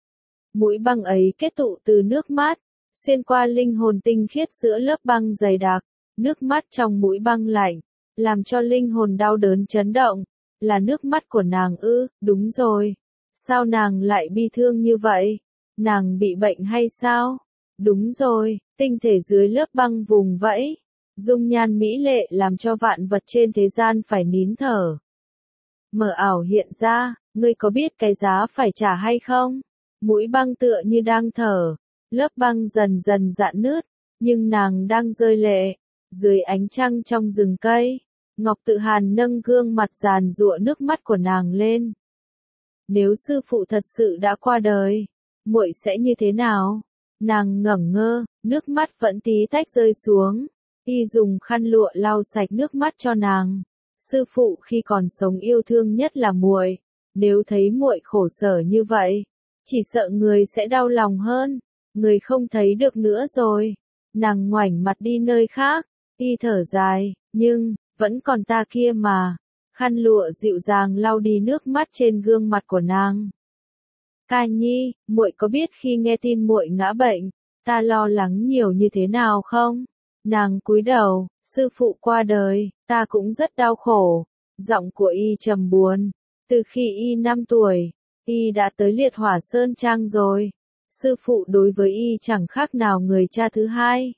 Mũi băng ấy kết tụ từ nước mắt, xuyên qua linh hồn tinh khiết giữa lớp băng dày đặc, nước mắt trong mũi băng lạnh, làm cho linh hồn đau đớn chấn động. Là nước mắt của nàng ư? Đúng rồi. Sao nàng lại bi thương như vậy? Nàng bị bệnh hay sao? Đúng rồi, tinh thể dưới lớp băng vùng vẫy. Dung nhan mỹ lệ làm cho vạn vật trên thế gian phải nín thở. Mờ ảo hiện ra, ngươi có biết cái giá phải trả hay không? Mũi băng tựa như đang thở, lớp băng dần dần rạn nứt, nhưng nàng đang rơi lệ. Dưới ánh trăng trong rừng cây, Ngọc Tự Hàn nâng gương mặt giàn giụa nước mắt của nàng lên. Nếu sư phụ thật sự đã qua đời, muội sẽ như thế nào? Nàng ngẩn ngơ, nước mắt vẫn tí tách rơi xuống. Y dùng khăn lụa lau sạch nước mắt cho nàng. Sư phụ khi còn sống yêu thương nhất là muội, nếu thấy muội khổ sở như vậy, chỉ sợ người sẽ đau lòng hơn, người không thấy được nữa rồi. Nàng ngoảnh mặt đi nơi khác, y thở dài, nhưng, vẫn còn ta kia mà. Khăn lụa dịu dàng lau đi nước mắt trên gương mặt của nàng. Ca Nhi, muội có biết khi nghe tin muội ngã bệnh, ta lo lắng nhiều như thế nào không? Nàng cúi đầu, sư phụ qua đời, ta cũng rất đau khổ. Giọng của y trầm buồn. Từ khi y 5 tuổi, y đã tới Liệt Hỏa Sơn Trang rồi. Sư phụ đối với y chẳng khác nào người cha thứ hai.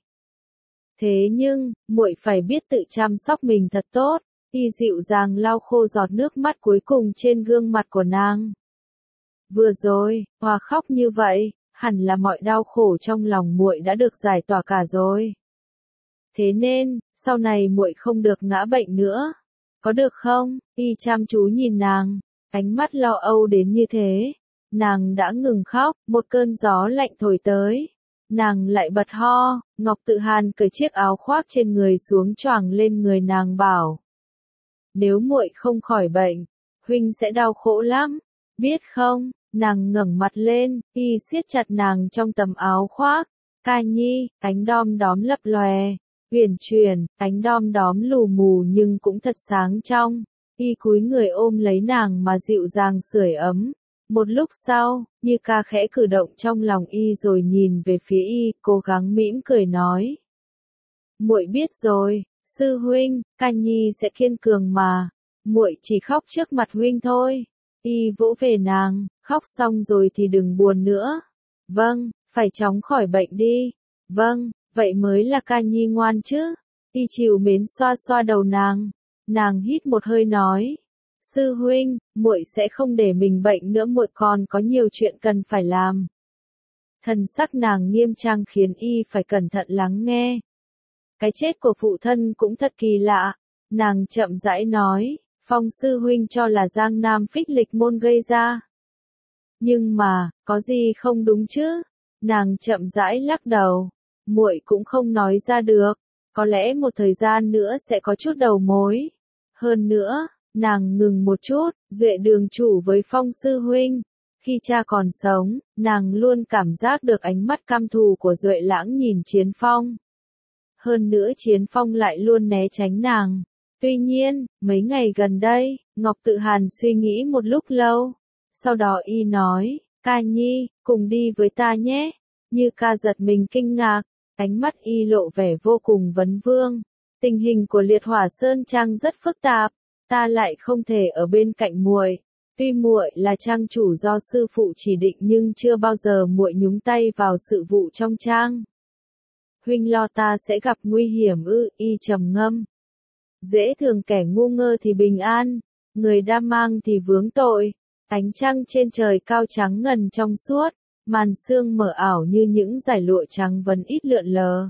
Thế nhưng, muội phải biết tự chăm sóc mình thật tốt. Y dịu dàng lau khô giọt nước mắt cuối cùng trên gương mặt của nàng. Vừa rồi, Hòa khóc như vậy, hẳn là mọi đau khổ trong lòng muội đã được giải tỏa cả rồi. Thế nên, sau này muội không được ngã bệnh nữa. Có được không? Y chăm chú nhìn nàng, ánh mắt lo âu đến như thế. Nàng đã ngừng khóc, một cơn gió lạnh thổi tới. Nàng lại bật ho, Ngọc Tự Hàn cởi chiếc áo khoác trên người xuống choàng lên người nàng bảo. Nếu muội không khỏi bệnh, huynh sẽ đau khổ lắm, biết không? Nàng ngẩng mặt lên, y siết chặt nàng trong tấm áo khoác. Ca Nhi, ánh đom đóm lập lòe, huyền chuyển, ánh đom đóm lù mù nhưng cũng thật sáng trong. Y cúi người ôm lấy nàng mà dịu dàng sưởi ấm. Một lúc sau, Như Ca khẽ cử động trong lòng y rồi nhìn về phía y, cố gắng mỉm cười nói. Muội biết rồi, sư huynh, Ca Nhi sẽ kiên cường mà. Muội chỉ khóc trước mặt huynh thôi. Y vỗ về nàng, khóc xong rồi thì đừng buồn nữa. Vâng, phải chóng khỏi bệnh đi. Vâng, vậy mới là Ca Nhi ngoan chứ. Y trìu mến xoa xoa đầu nàng. Nàng hít một hơi nói. Sư huynh, muội sẽ không để mình bệnh nữa, muội còn có nhiều chuyện cần phải làm. Thần sắc nàng nghiêm trang khiến y phải cẩn thận lắng nghe. Cái chết của phụ thân cũng thật kỳ lạ. Nàng chậm rãi nói. Phong sư huynh cho là Giang Nam Phích Lịch môn gây ra. Nhưng mà, có gì không đúng chứ? Nàng chậm rãi lắc đầu. Muội cũng không nói ra được. Có lẽ một thời gian nữa sẽ có chút đầu mối. Hơn nữa, nàng ngừng một chút, Duệ đường chủ với Phong sư huynh. Khi cha còn sống, nàng luôn cảm giác được ánh mắt căm thù của Duệ Lãng nhìn Chiến Phong. Hơn nữa Chiến Phong lại luôn né tránh nàng. Tuy nhiên, mấy ngày gần đây, Ngọc Tự Hàn suy nghĩ một lúc lâu. Sau đó y nói, Ca Nhi, cùng đi với ta nhé. Như Ca giật mình kinh ngạc, ánh mắt y lộ vẻ vô cùng vấn vương. Tình hình của Liệt Hỏa Sơn Trang rất phức tạp, ta lại không thể ở bên cạnh muội. Tuy muội là trang chủ do sư phụ chỉ định nhưng chưa bao giờ muội nhúng tay vào sự vụ trong trang. Huynh lo ta sẽ gặp nguy hiểm ư? Y trầm ngâm. Dễ thường kẻ ngu ngơ thì bình an, người đa mang thì vướng tội. Ánh trăng trên trời cao trắng ngần trong suốt, màn sương mờ ảo như những dải lụa trắng vấn ít lượn lờ.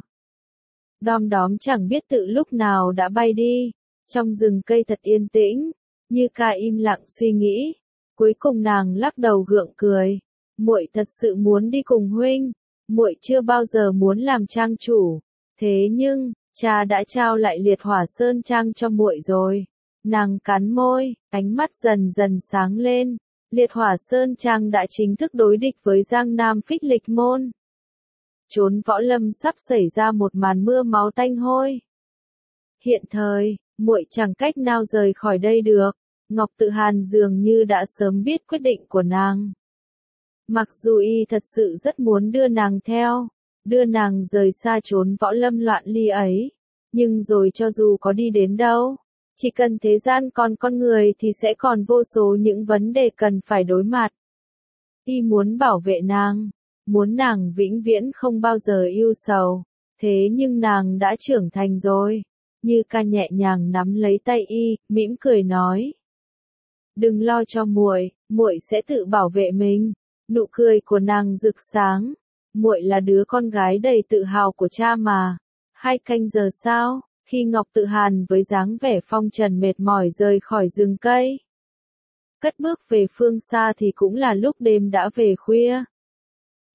Đom đóm chẳng biết tự lúc nào đã bay đi, trong rừng cây thật yên tĩnh, Như Ca im lặng suy nghĩ. Cuối cùng nàng lắc đầu gượng cười. Muội thật sự muốn đi cùng huynh, muội chưa bao giờ muốn làm trang chủ. Thế nhưng, cha đã trao lại Liệt Hỏa Sơn Trang cho muội rồi. Nàng cắn môi, ánh mắt dần dần sáng lên. Liệt Hỏa Sơn Trang đã chính thức đối địch với Giang Nam Phích Lịch môn. Chốn võ lâm sắp xảy ra một màn mưa máu tanh hôi. Hiện thời, muội chẳng cách nào rời khỏi đây được. Ngọc Tự Hàn dường như đã sớm biết quyết định của nàng. Mặc dù y thật sự rất muốn đưa nàng theo, đưa nàng rời xa chốn võ lâm loạn ly ấy, nhưng rồi cho dù có đi đến đâu, chỉ cần thế gian còn con người thì sẽ còn vô số những vấn đề cần phải đối mặt. Y muốn bảo vệ nàng, muốn nàng vĩnh viễn không bao giờ yêu sầu, thế nhưng nàng đã trưởng thành rồi. Như Ca nhẹ nhàng nắm lấy tay y, mỉm cười nói. Đừng lo cho muội, muội sẽ tự bảo vệ mình. Nụ cười của nàng rực sáng. Muội là đứa con gái đầy tự hào của cha mà. 2 canh giờ sau, khi Ngọc Tự Hàn với dáng vẻ phong trần mệt mỏi rời khỏi rừng cây, cất bước về phương xa thì cũng là lúc đêm đã về khuya.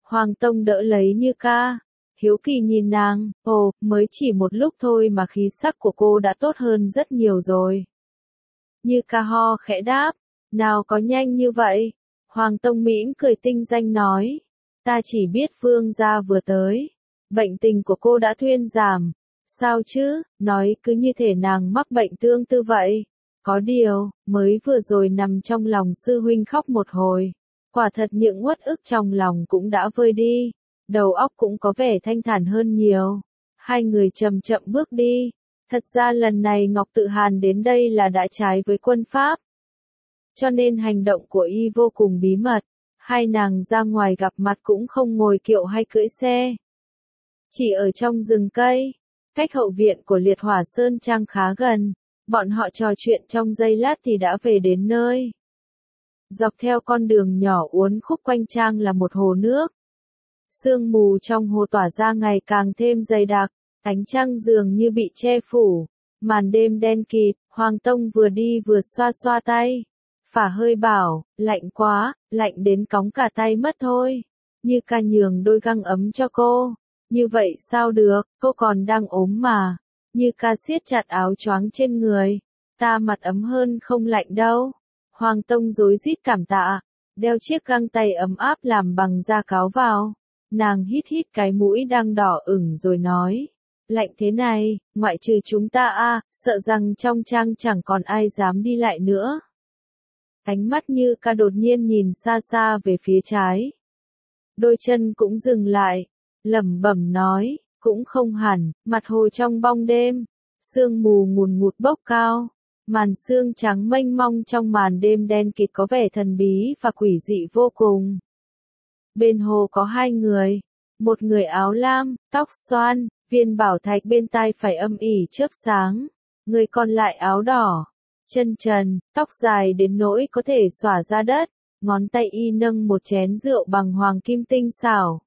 Hoàng Tông đỡ lấy Như Ca, hiếu kỳ nhìn nàng, ồ, mới chỉ một lúc thôi mà khí sắc của cô đã tốt hơn rất nhiều rồi. Như Ca ho khẽ đáp, nào có nhanh như vậy. Hoàng Tông mỉm cười tinh danh nói, ta chỉ biết vương gia vừa tới, bệnh tình của cô đã thuyên giảm. Sao chứ, nói cứ như thể nàng mắc bệnh tương tự vậy. Có điều, mới vừa rồi nằm trong lòng sư huynh khóc một hồi. Quả thật những uất ức trong lòng cũng đã vơi đi. Đầu óc cũng có vẻ thanh thản hơn nhiều. Hai người chậm chậm bước đi. Thật ra lần này Ngọc Tự Hàn đến đây là đã trái với quân Pháp. Cho nên hành động của y vô cùng bí mật. Hai nàng ra ngoài gặp mặt cũng không ngồi kiệu hay cưỡi xe. Chỉ ở trong rừng cây. Cách hậu viện của Liệt Hỏa Sơn Trang khá gần, bọn họ trò chuyện trong giây lát thì đã về đến nơi. Dọc theo con đường nhỏ uốn khúc quanh trang là một hồ nước. Sương mù trong hồ tỏa ra ngày càng thêm dày đặc, ánh trăng dường như bị che phủ, màn đêm đen kịt. Hoàng Tông vừa đi vừa xoa xoa tay, phả hơi bảo, lạnh quá, lạnh đến cóng cả tay mất thôi. Như Ca nhường đôi găng ấm cho cô. Như vậy sao được, cô còn đang ốm mà. Như Ca siết chặt áo choàng trên người. Ta mặt ấm hơn không lạnh đâu. Hoàng Tông rối rít cảm tạ, đeo chiếc găng tay ấm áp làm bằng da cáo vào. Nàng hít hít cái mũi đang đỏ ửng rồi nói, lạnh thế này, ngoại trừ chúng ta sợ rằng trong trang chẳng còn ai dám đi lại nữa. Ánh mắt Như Ca đột nhiên nhìn xa xa về phía trái. Đôi chân cũng dừng lại. Lẩm bẩm nói, cũng không hẳn, mặt hồ trong bóng đêm, sương mù ngùn ngụt bốc cao, màn sương trắng mênh mông trong màn đêm đen kịt có vẻ thần bí và quỷ dị vô cùng. Bên hồ có hai người, một người áo lam, tóc xoăn, viên bảo thạch bên tai phải âm ỉ chớp sáng, người còn lại áo đỏ, chân trần, tóc dài đến nỗi có thể xõa ra đất, ngón tay y nâng một chén rượu bằng hoàng kim tinh xảo.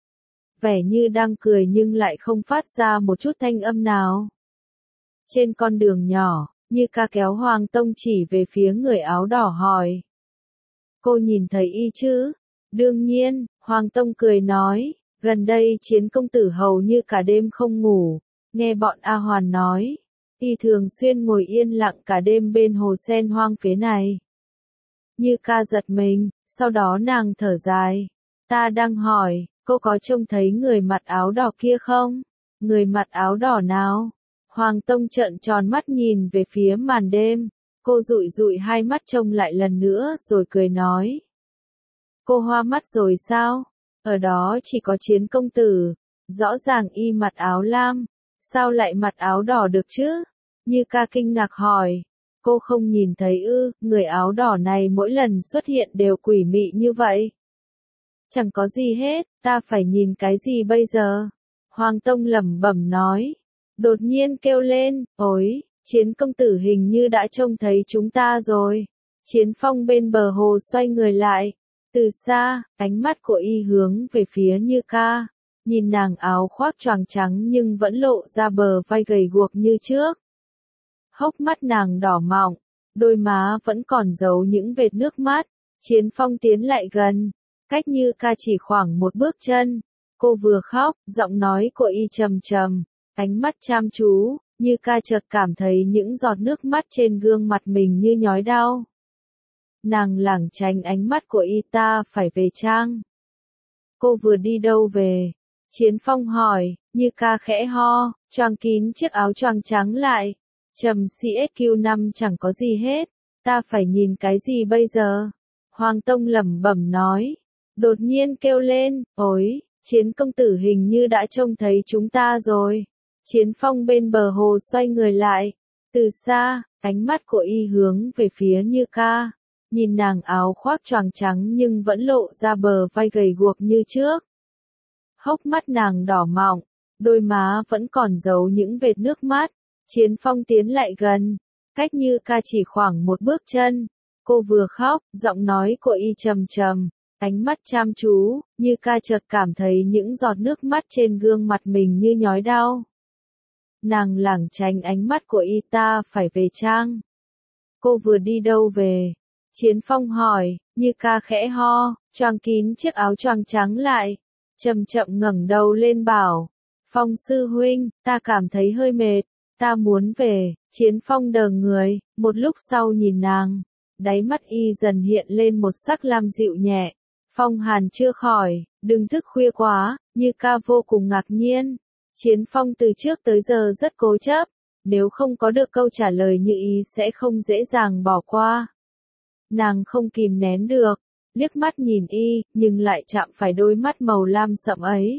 Vẻ như đang cười nhưng lại không phát ra một chút thanh âm nào. Trên con đường nhỏ, Như Ca kéo Hoàng Tông chỉ về phía người áo đỏ hỏi. Cô nhìn thấy y chứ? Đương nhiên, Hoàng Tông cười nói, gần đây Chiến công tử hầu như cả đêm không ngủ, nghe bọn A Hoàn nói. Y thường xuyên ngồi yên lặng cả đêm bên hồ sen hoang phế này. Như Ca giật mình, sau đó nàng thở dài. Ta đang hỏi, cô có trông thấy người mặc áo đỏ kia không? Người mặc áo đỏ nào? Hoàng Tông trợn tròn mắt nhìn về phía màn đêm. Cô dụi dụi hai mắt trông lại lần nữa rồi cười nói. Cô hoa mắt rồi sao? Ở đó chỉ có Chiến công tử. Rõ ràng y mặc áo lam. Sao lại mặc áo đỏ được chứ? Như Ca kinh ngạc hỏi. Cô không nhìn thấy ư, người áo đỏ này mỗi lần xuất hiện đều quỷ mị như vậy. Chẳng có gì hết, ta phải nhìn cái gì bây giờ? Hoàng Tông lẩm bẩm nói. Đột nhiên kêu lên, ôi, Chiến công tử hình như đã trông thấy chúng ta rồi. Chiến Phong bên bờ hồ xoay người lại. Từ xa, ánh mắt của y hướng về phía Như Ca. Nhìn nàng áo khoác choàng trắng nhưng vẫn lộ ra bờ vai gầy guộc như trước. Hốc mắt nàng đỏ mọng, đôi má vẫn còn giấu những vệt nước mắt. Chiến Phong tiến lại gần, cách Như Ca chỉ khoảng một bước chân. Cô vừa khóc, giọng nói của y trầm trầm, ánh mắt chăm chú. Như Ca chợt cảm thấy những giọt nước mắt trên gương mặt mình như nhói đau. Nàng lảng tránh ánh mắt của y, ta phải về trang. Cô vừa đi đâu về? Chiến Phong hỏi. Như Ca khẽ ho, choàng kín chiếc áo choàng trắng lại. Trầm CSQ5 chẳng có gì hết, ta phải nhìn cái gì bây giờ? Hoàng Tông lẩm bẩm nói. Đột nhiên kêu lên, ôi, Chiến công tử hình như đã trông thấy chúng ta rồi. Chiến Phong bên bờ hồ xoay người lại. Từ xa, ánh mắt của y hướng về phía Như Ca. Nhìn nàng áo khoác choàng trắng nhưng vẫn lộ ra bờ vai gầy guộc như trước. Hốc mắt nàng đỏ mọng, đôi má vẫn còn giấu những vệt nước mắt. Chiến Phong tiến lại gần, cách Như Ca chỉ khoảng một bước chân. Cô vừa khóc, giọng nói của y trầm trầm, ánh mắt chăm chú. Như Ca chợt cảm thấy những giọt nước mắt trên gương mặt mình như nhói đau. Nàng lảng tránh ánh mắt của y, ta phải về trang. Cô vừa đi đâu về? Chiến Phong hỏi. Như Ca khẽ ho, choàng kín chiếc áo choàng trắng lại. chậm chậm ngẩng đầu lên bảo, Phong sư huynh, ta cảm thấy hơi mệt, ta muốn về. Chiến Phong đờ người, một lúc sau nhìn nàng, đáy mắt y dần hiện lên một sắc lam dịu nhẹ. Phong hàn chưa khỏi, đừng thức khuya quá. Như ca vô cùng ngạc nhiên. Chiến Phong từ trước tới giờ rất cố chấp, nếu không có được câu trả lời như ý sẽ không dễ dàng bỏ qua. Nàng không kìm nén được, liếc mắt nhìn y, nhưng lại chạm phải đôi mắt màu lam sậm ấy.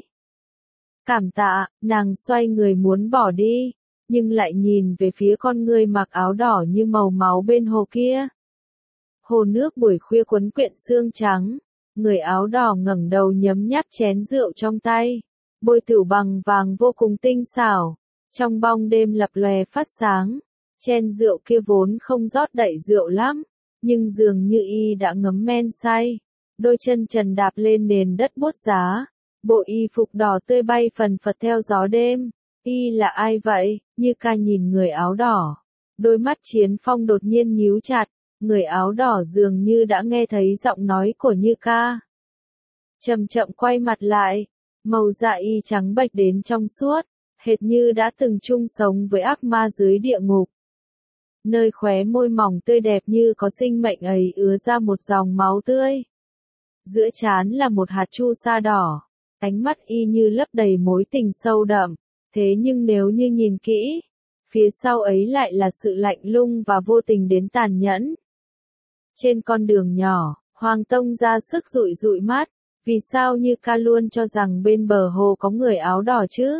Cảm tạ, nàng xoay người muốn bỏ đi, nhưng lại nhìn về phía con người mặc áo đỏ như màu máu bên hồ kia. Hồ nước buổi khuya quấn quyện sương trắng, người áo đỏ ngẩng đầu nhấm nháp chén rượu trong tay, bôi tửu bằng vàng vô cùng tinh xảo, trong bóng đêm lập lòe phát sáng. Chén rượu kia vốn không rót đầy rượu lắm, nhưng dường như y đã ngấm men say, đôi chân trần đạp lên nền đất buốt giá, bộ y phục đỏ tươi bay phần phật theo gió đêm. Y là ai vậy? Như ca nhìn người áo đỏ, đôi mắt Chiến Phong đột nhiên nhíu chặt, người áo đỏ dường như đã nghe thấy giọng nói của Như ca. Chậm chậm quay mặt lại, màu dạ y trắng bệch đến trong suốt, hệt như đã từng chung sống với ác ma dưới địa ngục. Nơi khóe môi mỏng tươi đẹp như có sinh mệnh ấy ứa ra một dòng máu tươi. Giữa trán là một hạt chu sa đỏ, ánh mắt y như lấp đầy mối tình sâu đậm, thế nhưng nếu như nhìn kỹ, phía sau ấy lại là sự lạnh lùng và vô tình đến tàn nhẫn. Trên con đường nhỏ, Hoàng Tông ra sức dụi dụi mắt, vì sao Như ca luôn cho rằng bên bờ hồ có người áo đỏ chứ?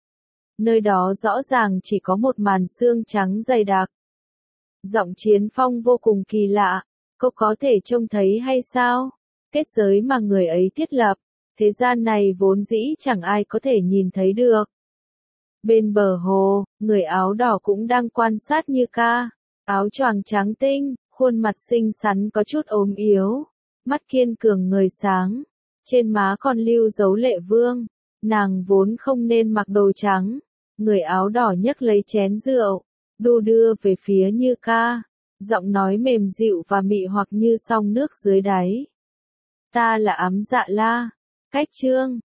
Nơi đó rõ ràng chỉ có một màn sương trắng dày đặc. Giọng Chiến Phong vô cùng kỳ lạ, cô có thể trông thấy hay sao? Kết giới mà người ấy thiết lập, thế gian này vốn dĩ chẳng ai có thể nhìn thấy được. Bên bờ hồ, người áo đỏ cũng đang quan sát Như ca, áo choàng trắng tinh, khuôn mặt xinh xắn có chút ốm yếu, mắt kiên cường ngời sáng, trên má còn lưu dấu lệ vương, nàng vốn không nên mặc đồ trắng. Người áo đỏ nhấc lấy chén rượu, đu đưa về phía Như ca, giọng nói mềm dịu và mị hoặc như sóng nước dưới đáy. Ta là Ám Dạ La, Cách Chương